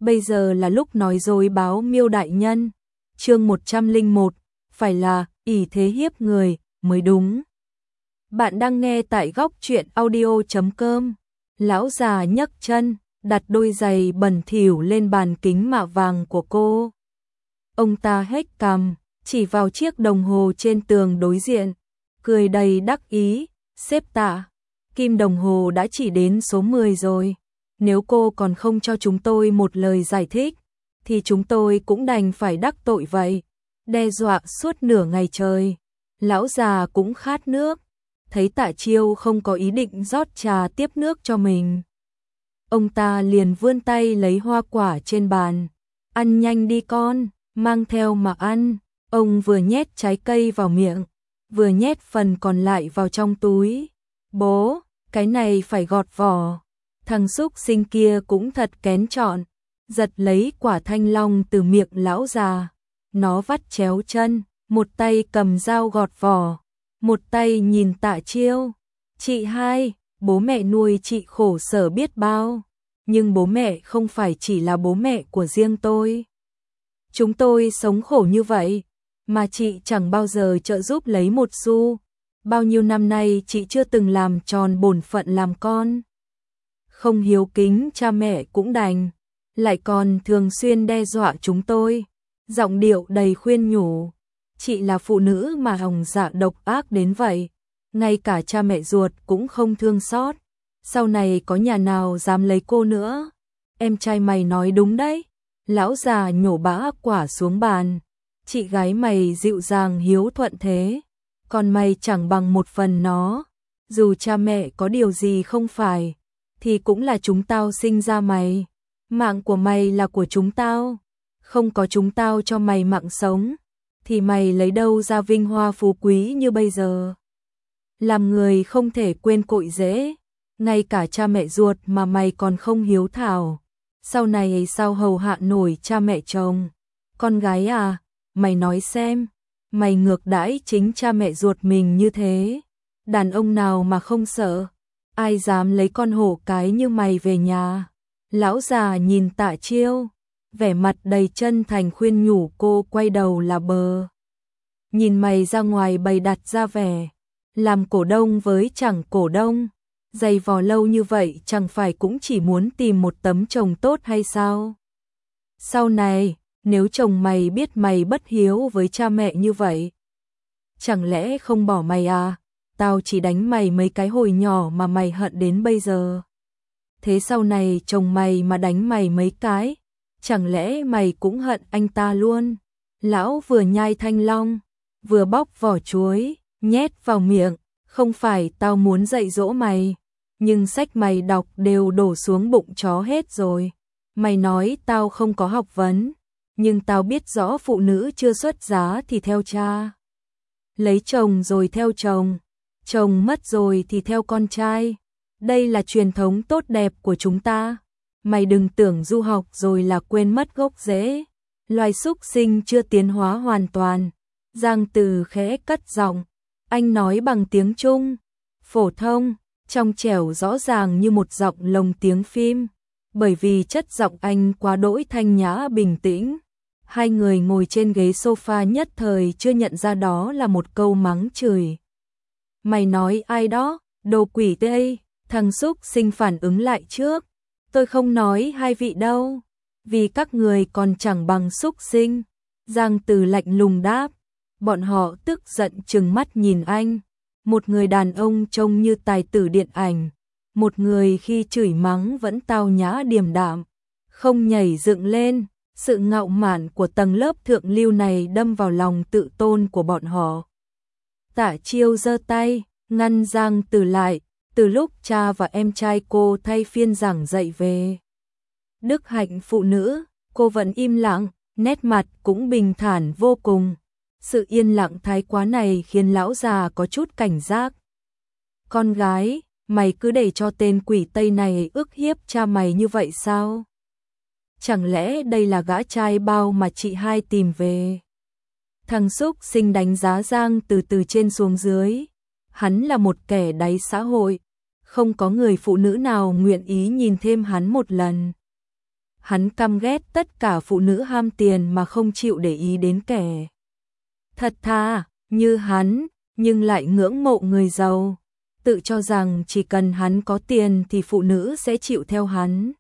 bây giờ là lúc nói dối báo Miêu đại nhân. Chương 101, phải là ỷ thế hiếp người mới đúng. Bạn đang nghe tại góc truyện audio.com. Lão già nhấc chân, đặt đôi giày bẩn thỉu lên bàn kính mạ vàng của cô. Ông ta hếch cằm, chỉ vào chiếc đồng hồ trên tường đối diện, cười đầy đắc ý, "Sếp Tạ, kim đồng hồ đã chỉ đến số 10 rồi. Nếu cô còn không cho chúng tôi một lời giải thích, thì chúng tôi cũng đành phải đắc tội vậy." Đe dọa suốt nửa ngày trời. Lão già cũng khát nước, thấy Tạ Chiêu không có ý định rót trà tiếp nước cho mình. Ông ta liền vươn tay lấy hoa quả trên bàn. "Ăn nhanh đi con, mang theo mà ăn." Ông vừa nhét trái cây vào miệng, vừa nhét phần còn lại vào trong túi. "Bố, cái này phải gọt vỏ." Thằng xúc sinh kia cũng thật kén chọn, giật lấy quả thanh long từ miệng lão già. Nó vắt chéo chân, một tay cầm dao gọt vỏ, một tay nhìn Tạ Chiêu. "Chị hai, bố mẹ nuôi chị khổ sở biết bao, nhưng bố mẹ không phải chỉ là bố mẹ của riêng tôi. Chúng tôi sống khổ như vậy, mà chị chẳng bao giờ trợ giúp lấy một xu. Bao nhiêu năm nay chị chưa từng làm tròn bổn phận làm con. Không hiếu kính cha mẹ cũng đành, lại còn thường xuyên đe dọa chúng tôi." Giọng điệu đầy khuyên nhủ. "Chị là phụ nữ mà hòng dạ độc ác đến vậy, ngay cả cha mẹ ruột cũng không thương xót. Sau này có nhà nào dám lấy cô nữa." "Em trai mày nói đúng đấy." Lão già nhổ bã quả xuống bàn. "Chị gái mày dịu dàng hiếu thuận thế, còn mày chẳng bằng một phần nó. Dù cha mẹ có điều gì không phải, thì cũng là chúng tao sinh ra mày. Mạng của mày là của chúng tao. Không có chúng tao cho mày mạng sống, thì mày lấy đâu ra vinh hoa phú quý như bây giờ. Làm người không thể quên cội rễ, ngay cả cha mẹ ruột mà mày còn không hiếu thảo. Sau này sao hầu hạ nổi cha mẹ chồng. Con gái à, mày nói xem, mày ngược đãi chính cha mẹ ruột mình như thế. Đàn ông nào mà không sợ, ai dám lấy con hổ cái như mày về nhà." Lão già nhìn Tạ Chiêu, vẻ mặt đầy chân thành khuyên nhủ cô quay đầu là bờ. "Nhìn mày ra ngoài bày đặt ra vẻ, làm cổ đông với chẳng cổ đông, dày vò lâu như vậy chẳng phải cũng chỉ muốn tìm một tấm chồng tốt hay sao? Sau này, nếu chồng mày biết mày bất hiếu với cha mẹ như vậy, chẳng lẽ không bỏ mày à? Tao chỉ đánh mày mấy cái hồi nhỏ mà mày hận đến bây giờ. Thế sau này chồng mày mà đánh mày mấy cái, chẳng lẽ mày cũng hận anh ta luôn?" Lão vừa nhai thanh long, vừa bóc vỏ chuối, nhét vào miệng. "Không phải tao muốn dạy dỗ mày, nhưng sách mày đọc đều đổ xuống bụng chó hết rồi. Mày nói tao không có học vấn, nhưng tao biết rõ phụ nữ chưa xuất giá thì theo cha, lấy chồng rồi theo chồng, chồng mất rồi thì theo con trai. Đây là truyền thống tốt đẹp của chúng ta. Mày đừng tưởng du học rồi là quên mất gốc rễ. Loài súc sinh chưa tiến hóa hoàn toàn." Giang Từ khẽ cất giọng, anh nói bằng tiếng Trung, phổ thông, trong trẻo rõ ràng như một giọng lồng tiếng phim. Bởi vì chất giọng anh quá đỗi thanh nhã bình tĩnh, hai người ngồi trên ghế sofa nhất thời chưa nhận ra đó là một câu mắng chửi. "Mày nói ai đó, đồ quỷ tây." Thằng xúc sinh phản ứng lại trước. "Tôi không nói hai vị đâu, vì các người còn chẳng bằng xúc sinh." Giang Từ lạnh lùng đáp. Bọn họ tức giận trừng mắt nhìn anh. Một người đàn ông trông như tài tử điện ảnh, một người khi chửi mắng vẫn tao nhã điềm đạm, không nhảy dựng lên. Sự ngạo mạn của tầng lớp thượng lưu này đâm vào lòng tự tôn của bọn họ. Tạ Chiêu giơ tay, ngăn Giang Từ lại. Từ lúc cha và em trai cô thay phiên giảng dạy về đức hạnh phụ nữ, cô vẫn im lặng, nét mặt cũng bình thản vô cùng. Sự yên lặng thái quá này khiến lão già có chút cảnh giác. "Con gái, mày cứ để cho tên quỷ Tây này ức hiếp cha mày như vậy sao? Chẳng lẽ đây là gã trai bao mà chị hai tìm về?" Thằng xúc sinh đánh giá Giang từ trên xuống dưới. Hắn là một kẻ đáy xã hội, không có người phụ nữ nào nguyện ý nhìn thêm hắn một lần. Hắn căm ghét tất cả phụ nữ ham tiền mà không chịu để ý đến kẻ thật thà như hắn, nhưng lại ngưỡng mộ người giàu, tự cho rằng chỉ cần hắn có tiền thì phụ nữ sẽ chịu theo hắn.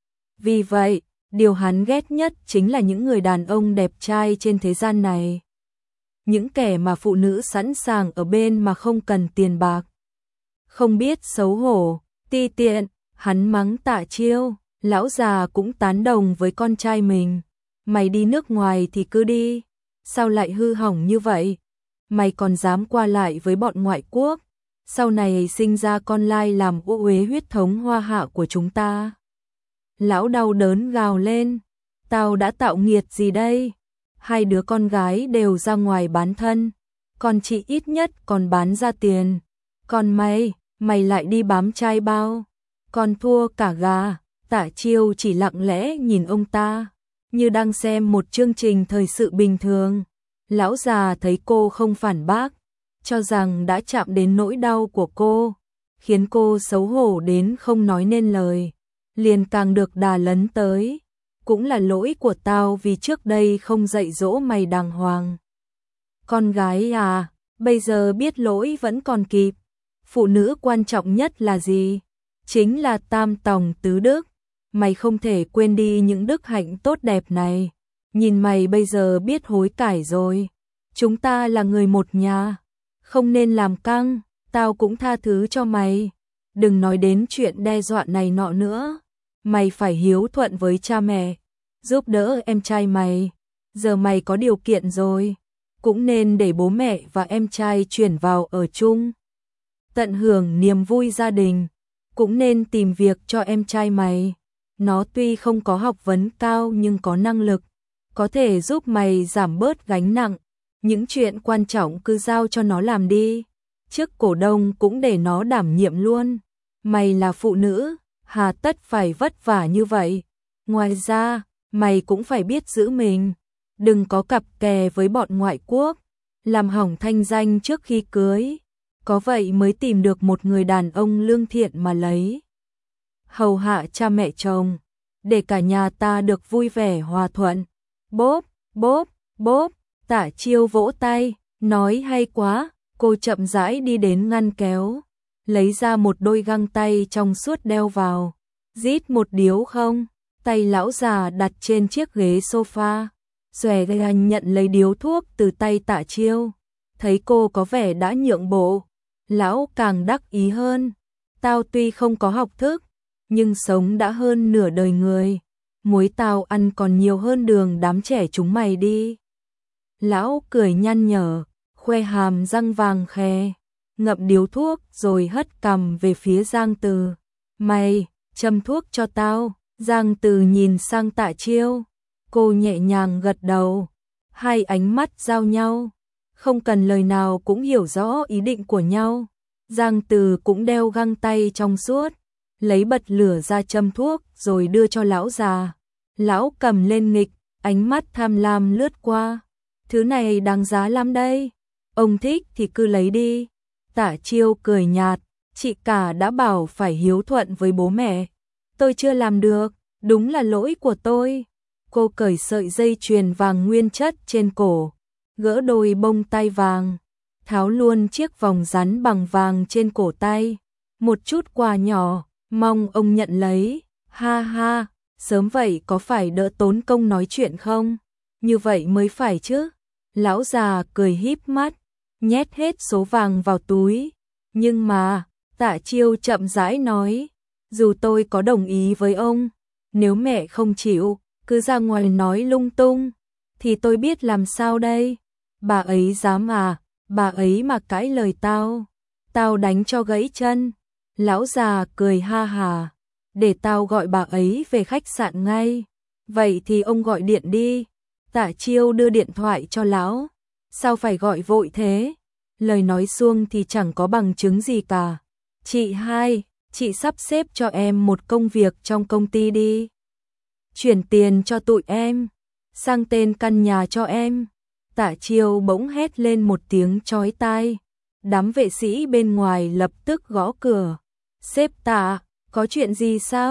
Vì vậy, điều hắn ghét nhất chính là những người đàn ông đẹp trai trên thế gian này. Những kẻ mà phụ nữ sẵn sàng ở bên mà không cần tiền bạc. Không biết xấu hổ, ti tiện, hắn mắng Tạ Chiêu, lão già cũng tán đồng với con trai mình. Mày đi nước ngoài thì cứ đi, sao lại hư hỏng như vậy? Mày còn dám qua lại với bọn ngoại quốc, sau này sinh ra con lai làm ô uế huyết thống Hoa Hạ của chúng ta. Lão đau đớn gào lên, tao đã tạo nghiệt gì đây? Hai đứa con gái đều ra ngoài bán thân, còn chị ít nhất còn bán ra tiền. Còn mày lại đi bám trai bao, còn thua cả gà. Tạ Chiêu chỉ lặng lẽ nhìn ông ta, như đang xem một chương trình thời sự bình thường. Lão già thấy cô không phản bác, cho rằng đã chạm đến nỗi đau của cô, khiến cô xấu hổ đến không nói nên lời, liền càng được đà lấn tới. Cũng là lỗi của tao vì trước đây không dạy dỗ mày đàng hoàng. Con gái à, bây giờ biết lỗi vẫn còn kịp. Phụ nữ quan trọng nhất là gì? Chính là tam tòng tứ đức. Mày không thể quên đi những đức hạnh tốt đẹp này. Nhìn mày bây giờ biết hối cải rồi. Chúng ta là người một nhà, không nên làm căng, tao cũng tha thứ cho mày. Đừng nói đến chuyện đe dọa này nọ nữa. Mày phải hiếu thuận với cha mẹ, giúp đỡ em trai mày. Giờ mày có điều kiện rồi, cũng nên để bố mẹ và em trai chuyển vào ở chung, tận hưởng niềm vui gia đình. Cũng nên tìm việc cho em trai mày. Nó tuy không có học vấn cao nhưng có năng lực, có thể giúp mày giảm bớt gánh nặng. Những chuyện quan trọng cứ giao cho nó làm đi. Trước cổ đông cũng để nó đảm nhiệm luôn. Mày là phụ nữ, hà tất phải vất vả như vậy. Ngoài ra, mày cũng phải biết giữ mình. Đừng có cặp kè với bọn ngoại quốc, làm hỏng thanh danh trước khi cưới. Có vậy mới tìm được một người đàn ông lương thiện mà lấy. Hầu hạ cha mẹ chồng, để cả nhà ta được vui vẻ hòa thuận. Bốp, bốp, bốp, Tạ Chiêu vỗ tay, nói hay quá. Cô chậm rãi đi đến ngăn kéo, lấy ra một đôi găng tay trong suốt đeo vào. Rít một điếu không? Tay lão già đặt trên chiếc ghế sofa. Xòe gây anh nhận lấy điếu thuốc từ tay Tạ Chiêu. Thấy cô có vẻ đã nhượng bộ, lão càng đắc ý hơn. Tao tuy không có học thức, nhưng sống đã hơn nửa đời người. Muối tao ăn còn nhiều hơn đường đám trẻ chúng mày đi. Lão cười nhăn nhở, khoe hàm răng vàng khè, ngậm điếu thuốc rồi hất cằm về phía Giang Từ. Mày, châm thuốc cho tao. Giang Từ nhìn sang Tạ Chiêu, cô nhẹ nhàng gật đầu. Hai ánh mắt giao nhau, không cần lời nào cũng hiểu rõ ý định của nhau. Giang Từ cũng đeo găng tay trong suốt, lấy bật lửa ra châm thuốc rồi đưa cho lão già. Lão cầm lên nghịch, ánh mắt tham lam lướt qua. Thứ này đáng giá lắm đây, ông thích thì cứ lấy đi. Tạ Chiêu cười nhạt, chị cả đã bảo phải hiếu thuận với bố mẹ. Tôi chưa làm được, đúng là lỗi của tôi. Cô cởi sợi dây chuyền vàng nguyên chất trên cổ, gỡ đôi bông tai vàng, tháo luôn chiếc vòng rắn bằng vàng trên cổ tay. Một chút quà nhỏ, mong ông nhận lấy. Ha ha, sớm vậy có phải đỡ tốn công nói chuyện không? Như vậy mới phải chứ. Lão già cười híp mắt, nhét hết số vàng vào túi. Nhưng mà, Tạ Chiêu chậm rãi nói, dù tôi có đồng ý với ông, nếu mẹ không chịu, cứ ra ngoài nói lung tung, thì tôi biết làm sao đây. Bà ấy dám à, bà ấy mà cãi lời tao đánh cho gãy chân. Lão già cười ha hà, để tao gọi bà ấy về khách sạn ngay. Vậy thì ông gọi điện đi. Tạ Chiêu đưa điện thoại cho lão. Sao phải gọi vội thế? Lời nói suông thì chẳng có bằng chứng gì cả. Chị hai, chị sắp xếp cho em một công việc trong công ty đi. Chuyển tiền cho tụi em, sang tên căn nhà cho em. Tạ Chiêu bỗng hét lên một tiếng chói tai. Đám vệ sĩ bên ngoài lập tức gõ cửa. Sếp Tạ, có chuyện gì sao?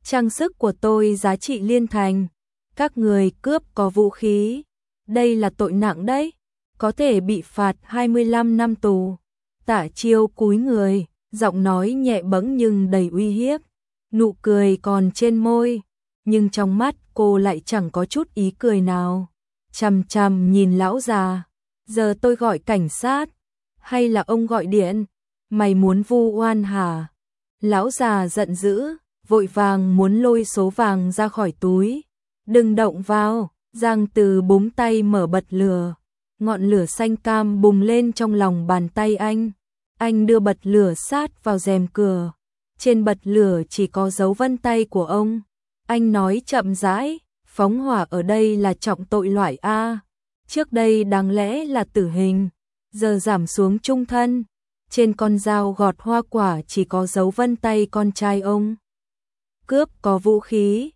Trang sức của tôi giá trị liên thành. Các người cướp có vũ khí. Đây là tội nặng đấy. Có thể bị phạt 25 năm tù. Tạ Chiêu cúi người, giọng nói nhẹ bẫng nhưng đầy uy hiếp. Nụ cười còn trên môi, nhưng trong mắt cô lại chẳng có chút ý cười nào. Chằm chằm nhìn lão già. Giờ tôi gọi cảnh sát, hay là ông gọi điện? Mày muốn vu oan hả? Lão già giận dữ, vội vàng muốn lôi số vàng ra khỏi túi. Đừng động vào, Giang Từ búng tay mở bật lửa. Ngọn lửa xanh cam bùng lên trong lòng bàn tay anh. Anh đưa bật lửa sát vào rèm cửa. Trên bật lửa chỉ có dấu vân tay của ông. Anh nói chậm rãi, phóng hỏa ở đây là trọng tội loại A. Trước đây đáng lẽ là tử hình, giờ giảm xuống trung thân. Trên con dao gọt hoa quả chỉ có dấu vân tay con trai ông. Cướp có vũ khí,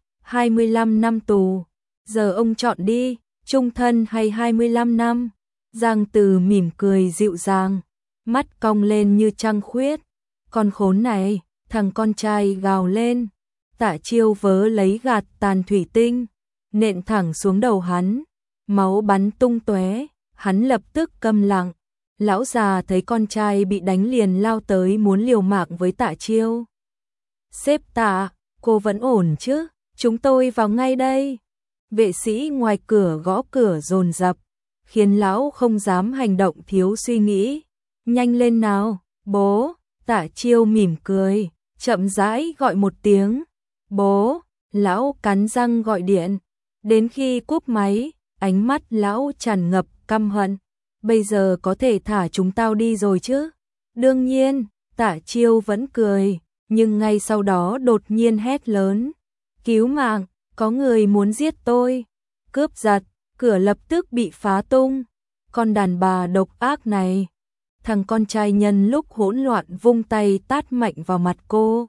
25 năm tù. Giờ ông chọn đi, trung thân hay 25 năm? Giang Từ mỉm cười dịu dàng, mắt cong lên như trăng khuyết. Con khốn này, thằng con trai gào lên. Tạ Chiêu vớ lấy gạt tàn thủy tinh, nện thẳng xuống đầu hắn. Máu bắn tung tóe, hắn lập tức câm lặng. Lão già thấy con trai bị đánh liền lao tới muốn liều mạng với Tạ Chiêu. Sếp Tạ, cô vẫn ổn chứ? Chúng tôi vào ngay đây. Vệ sĩ ngoài cửa gõ cửa dồn dập, khiến lão không dám hành động thiếu suy nghĩ. Nhanh lên nào, bố. Tạ Chiêu mỉm cười, chậm rãi gọi một tiếng. Bố. Lão cắn răng gọi điện. Đến khi cúp máy, ánh mắt lão tràn ngập căm hận. Bây giờ có thể thả chúng tao đi rồi chứ? Đương nhiên. Tạ Chiêu vẫn cười, nhưng ngay sau đó đột nhiên hét lớn. Cứu mạng, có người muốn giết tôi. Cướp giật, cửa lập tức bị phá tung. Con đàn bà độc ác này. Thằng con trai nhân lúc hỗn loạn vung tay tát mạnh vào mặt cô.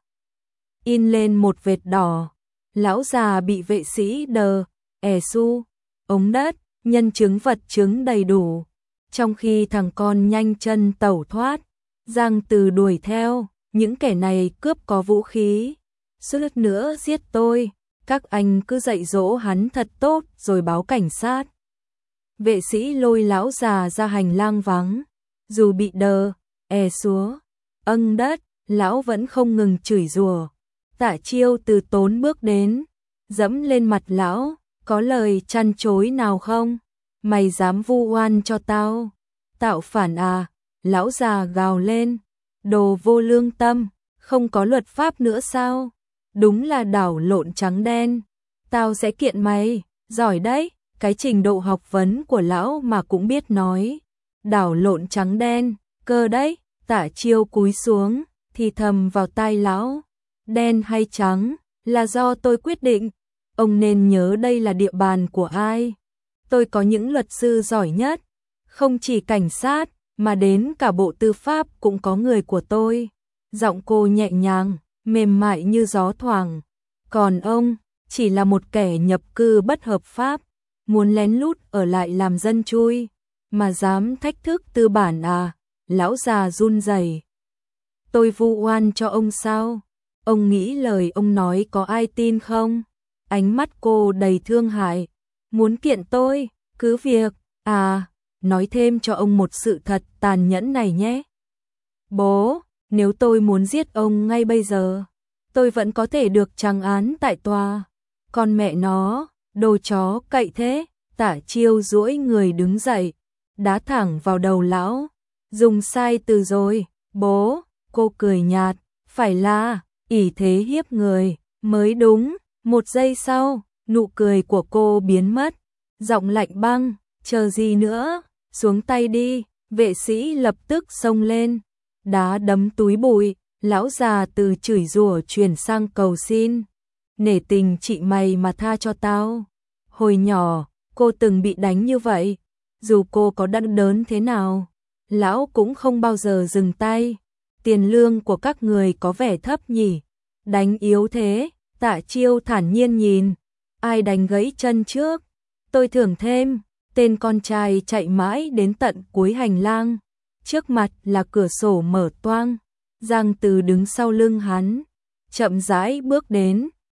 In lên một vệt đỏ. Lão già bị vệ sĩ đờ, su, ống đất, nhân chứng vật chứng đầy đủ. Trong khi thằng con nhanh chân tẩu thoát, Giang Từ đuổi theo. Những kẻ này cướp có vũ khí. Suýt nữa giết tôi. Các anh cứ dạy dỗ hắn thật tốt rồi báo cảnh sát. Vệ sĩ lôi lão già ra hành lang vắng. Dù bị đờ, súa, âng đất, lão vẫn không ngừng chửi rủa. Tạ Chiêu từ tốn bước đến, dẫm lên mặt lão. Có lời chăn chối nào không? Mày dám vu oan cho tao? Tạo phản à? Lão già gào lên. Đồ vô lương tâm, không có luật pháp nữa sao? Đúng là đảo lộn trắng đen. Tao sẽ kiện mày, giỏi đấy. Cái trình độ học vấn của lão mà cũng biết nói. Đảo lộn trắng đen, cơ đấy. Tạ Chiêu cúi xuống, thì thầm vào tai lão. Đen hay trắng, là do tôi quyết định. Ông nên nhớ đây là địa bàn của ai. Tôi có những luật sư giỏi nhất. Không chỉ cảnh sát, mà đến cả bộ tư pháp cũng có người của tôi. Giọng cô nhẹ nhàng, mềm mại như gió thoảng. Còn ông, chỉ là một kẻ nhập cư bất hợp pháp. Muốn lén lút ở lại làm dân chui. Mà dám thách thức tư bản à? Lão già run rẩy. Tôi vu oan cho ông sao? Ông nghĩ lời ông nói có ai tin không? Ánh mắt cô đầy thương hại. Muốn kiện tôi, cứ việc. À, nói thêm cho ông một sự thật tàn nhẫn này nhé. Bố, nếu tôi muốn giết ông ngay bây giờ, tôi vẫn có thể được trăng án tại tòa. Con mẹ nó, đồ chó cậy thế. Tạ Chiêu duỗi người đứng dậy, đá thẳng vào đầu lão. Dùng sai từ rồi, bố. Cô cười nhạt, phải là ỷ thế hiếp người mới đúng. Một giây sau, nụ cười của cô biến mất. Giọng lạnh băng, chờ gì nữa, xuống tay đi. Vệ sĩ lập tức xông lên, đá đấm túi bụi. Lão già từ chửi rủa chuyển sang cầu xin. Nể tình chị mày mà tha cho tao. Hồi nhỏ, cô từng bị đánh như vậy. Dù cô có đau đớn thế nào, lão cũng không bao giờ dừng tay. Tiền lương của các người có vẻ thấp nhỉ? Đánh yếu thế. Tạ Chiêu thản nhiên nhìn. Ai đánh gãy chân trước? Tôi thưởng thêm. Tên con trai chạy mãi đến tận cuối hành lang. Trước mặt là cửa sổ mở toang. Giang Từ đứng sau lưng hắn, chậm rãi bước đến,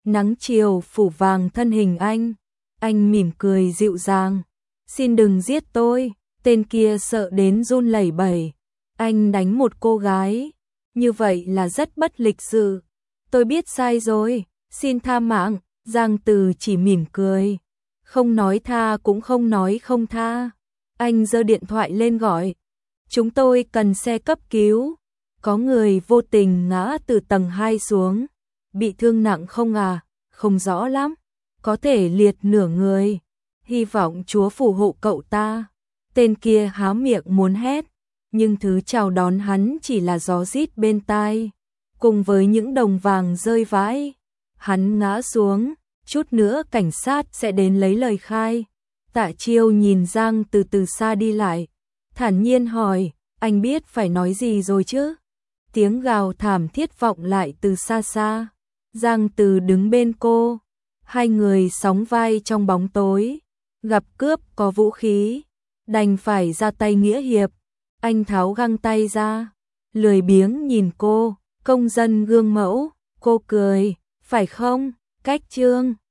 Nắng chiều phủ vàng thân hình anh mỉm cười dịu dàng. Xin đừng giết tôi, tên kia sợ đến run lẩy bẩy. Anh đánh một cô gái, như vậy là rất bất lịch sự. Tôi biết sai rồi, xin tha mạng. Giang Từ chỉ mỉm cười, không nói tha cũng không nói không tha. Anh giơ điện thoại lên gọi. Chúng tôi cần xe cấp cứu. Có người vô tình ngã từ tầng 2 xuống. Bị thương nặng không à? Không rõ lắm. Có thể liệt nửa người. Hy vọng Chúa phù hộ cậu ta. Tên kia há miệng muốn hét, nhưng thứ chào đón hắn chỉ là gió rít bên tai, cùng với những đồng vàng rơi vãi. Hắn ngã xuống, chút nữa cảnh sát sẽ đến lấy lời khai. Tạ Chiêu nhìn Giang từ từ xa đi lại, thản nhiên hỏi, anh biết phải nói gì rồi chứ? Tiếng gào thảm thiết vọng lại từ xa xa. Giang Từ đứng bên cô, hai người sóng vai trong bóng tối. Gặp cướp có vũ khí, đành phải ra tay nghĩa hiệp. Anh tháo găng tay ra, lười biếng nhìn cô, công dân gương mẫu. Cô cười, phải không, Cách Trương?